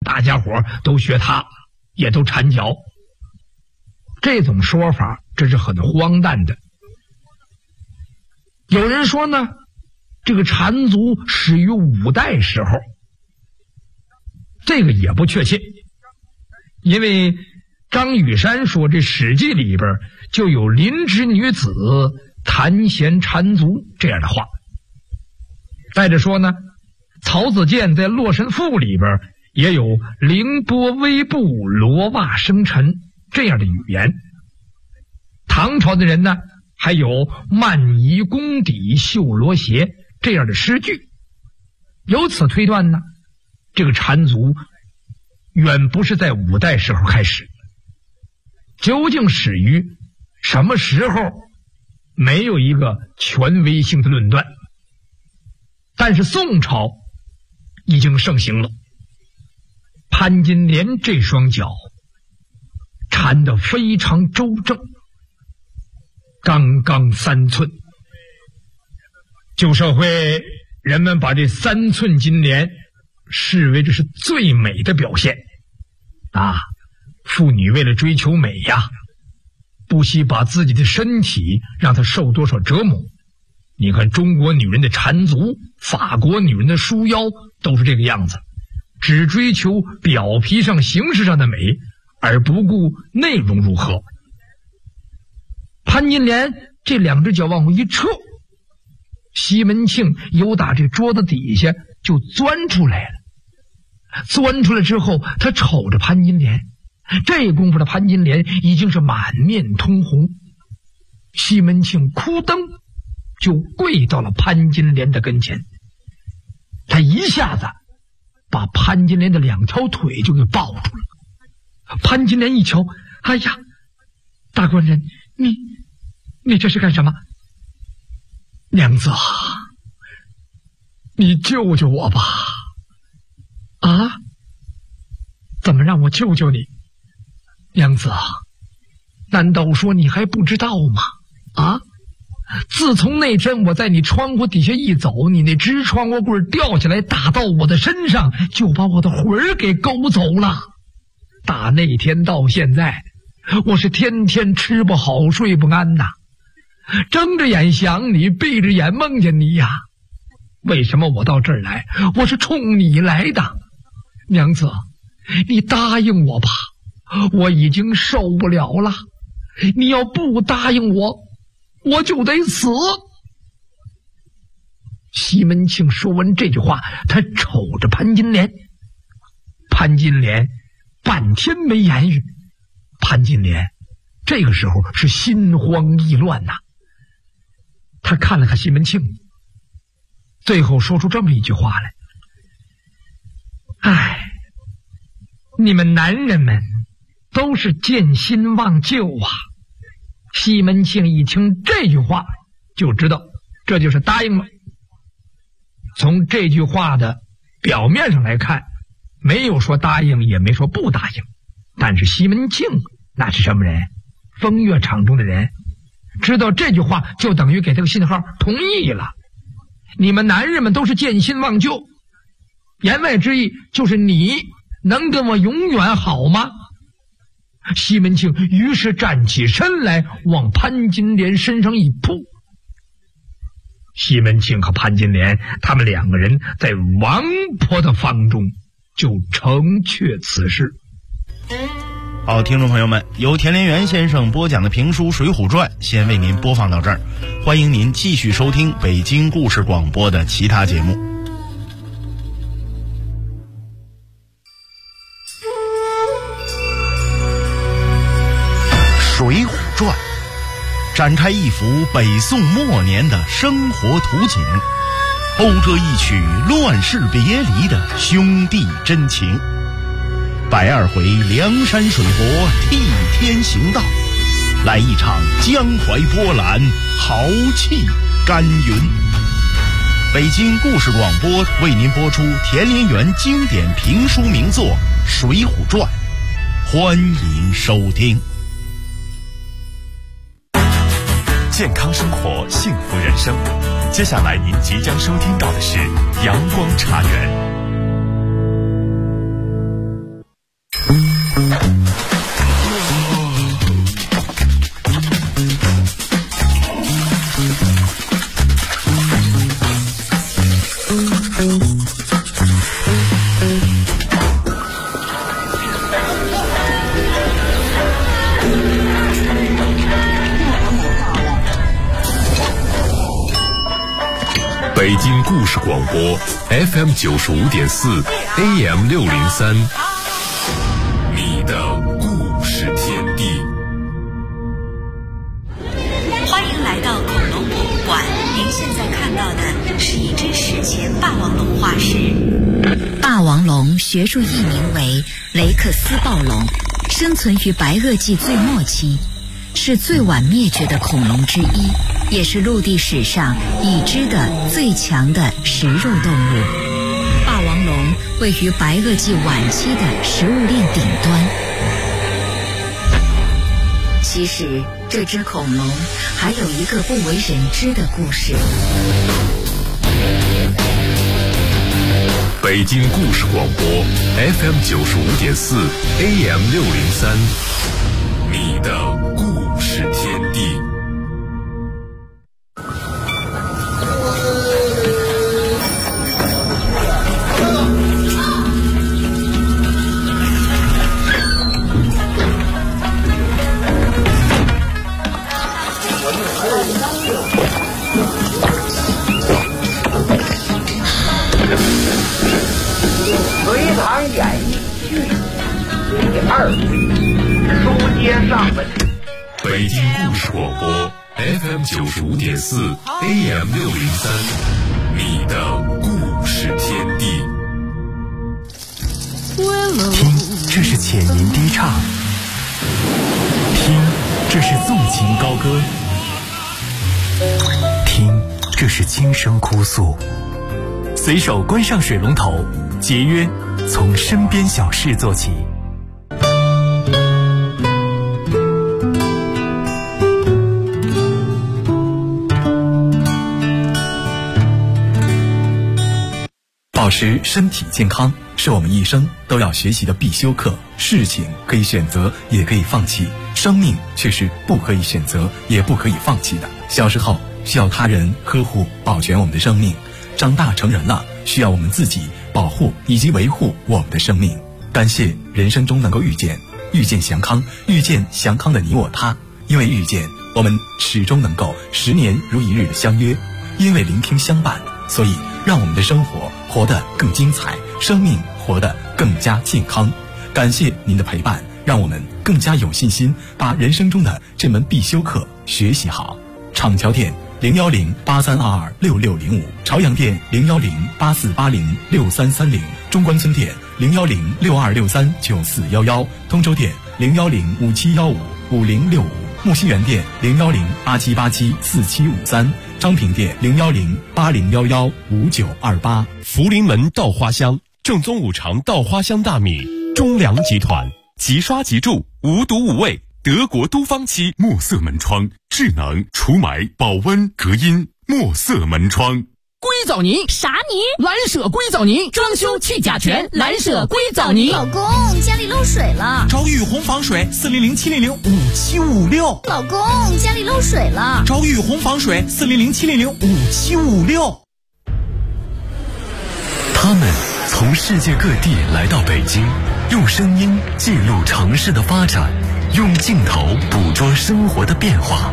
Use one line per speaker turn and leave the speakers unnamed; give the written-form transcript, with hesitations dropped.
大家伙都学他，也都缠脚。这种说法这是很荒诞的。有人说呢，这个缠足始于五代时候，这个也不确切，因为张雨山说这《史记》里边就有临之女子弹弦缠足这样的话。再者说呢，曹子建在《洛神赋》里边也有凌波微步罗袜生尘这样的语言。唐朝的人呢，还有漫移宫底绣罗鞋这样的诗句。由此推断呢，这个缠足远不是在五代时候开始，究竟始于什么时候，没有一个权威性的论断。但是宋朝已经盛行了，潘金莲这双脚缠得非常周正，刚刚3寸。旧社会人们把这3寸金莲视为这是最美的表现啊！妇女为了追求美呀，不惜把自己的身体让她受多少折磨。你看中国女人的缠足，法国女人的束腰，都是这个样子，只追求表皮上形式上的美，而不顾内容如何。潘金莲这2只脚往后一撤，西门庆由打这桌子底下就钻出来了。钻出来之后，他瞅着潘金莲，这功夫的潘金莲已经是满面通红。西门庆哭噔就跪到了潘金莲的跟前，他一下子把潘金莲的2条腿就给抱住了。潘金莲一瞧，哎呀，大官人，你这是干什么？娘子啊，你救救我吧！啊？怎么让我救救你？娘子啊，难道说你还不知道吗？啊？自从那天我在你窗户底下一走，你那支窗户棍掉下来打到我的身上，就把我的魂儿给勾走了。打那天到现在，我是天天吃不好睡不安呐，睁着眼想你，闭着眼梦见你呀。为什么我到这儿来？我是冲你来的。娘子，你答应我吧，我已经受不了了。你要不答应我，我就得死。西门庆说完这句话，他瞅着潘金莲，潘金莲半天没言语。潘金莲这个时候是心慌意乱呐，他看了看西门庆，最后说出这么一句话来：哎，你们男人们都是见新忘旧啊。西门庆一听这句话就知道这就是答应了。从这句话的表面上来看，没有说答应也没说不答应，但是西门庆那是什么人？风月场中的人，知道这句话就等于给他个信号同意了。你们男人们都是见新忘旧，言外之意就是你能跟我永远好吗？西门庆于是站起身来，往潘金莲身上一扑。西门庆和潘金莲他们2个人在王婆的房中就成却此事。
好，听众朋友们，由田连元先生播讲的评书《水浒传》先为您播放到这儿，欢迎您继续收听北京故事广播的其他节目。《水浒传》展开一幅北宋末年的生活图景，讴歌一曲乱世别离的兄弟真情。120回梁山水泊替天行道，来一场江淮波澜，豪气干云。北京故事广播为您播出田连元经典评书名作《水浒传》，欢迎收听。
健康生活，幸福人生。接下来您即将收听到的是阳光茶园。 京故事广播 FM 95.4 AM 603，你的故事天地。
欢迎来到恐龙博物馆，您现在看到的是一只史前霸王龙化石。霸王龙学术译名为雷克斯暴龙，生存于白垩纪最末期，是最晚灭绝的恐龙之一，也是陆地史上已知的最强的食肉动物。霸王龙位于白垩纪晚期的食物链顶端。其实这只恐龙还有一个不为人知的故事。
北京故事广播 FM 95.4 AM 603，你的故事天地。
隋唐演义续第2回，书接上文。
北京故事广播 FM 95.4 AM 603，你的故事天地。
听，这是浅吟低唱；听，这是纵情高歌；听，这是轻声哭诉。随手关上水龙头，节约从身边小事做起。保持身体健康是我们一生都要学习的必修课。事情可以选择，也可以放弃，生命却是不可以选择，也不可以放弃的。小时候需要他人呵护保全我们的生命，长大成人了需要我们自己保护以及维护我们的生命。感谢人生中能够遇见祥康，遇见祥康的你我他。因为遇见，我们始终能够10年如一日的相约；因为聆听相伴，所以让我们的生活活得更精彩，生命活得更加健康。感谢您的陪伴，让我们更加有信心把人生中的这门必修课学习好。厂桥店010-8322-6605，朝阳店010-8480-6330，中关村店010-6263-9411，通州店010-5715-5065，木樨园店010-8787-4753，昌平店010-8011-5928。
福临门稻花香，正宗五常稻花香大米，中粮集团，即刷即蛀，无毒无味，德国都芳漆墨色门窗，智能除霾保温隔音墨色门窗。
硅藻泥
啥泥？
蓝舍硅藻泥，装修去甲醛，蓝舍硅藻泥。
老公，家里漏水了，
找雨虹防水400-700-5756。
老公，家里漏水了，
找雨虹防水400-700-5756。
他们从世界各地来到北京，用声音记录城市的发展，用镜头捕捉生活的变化。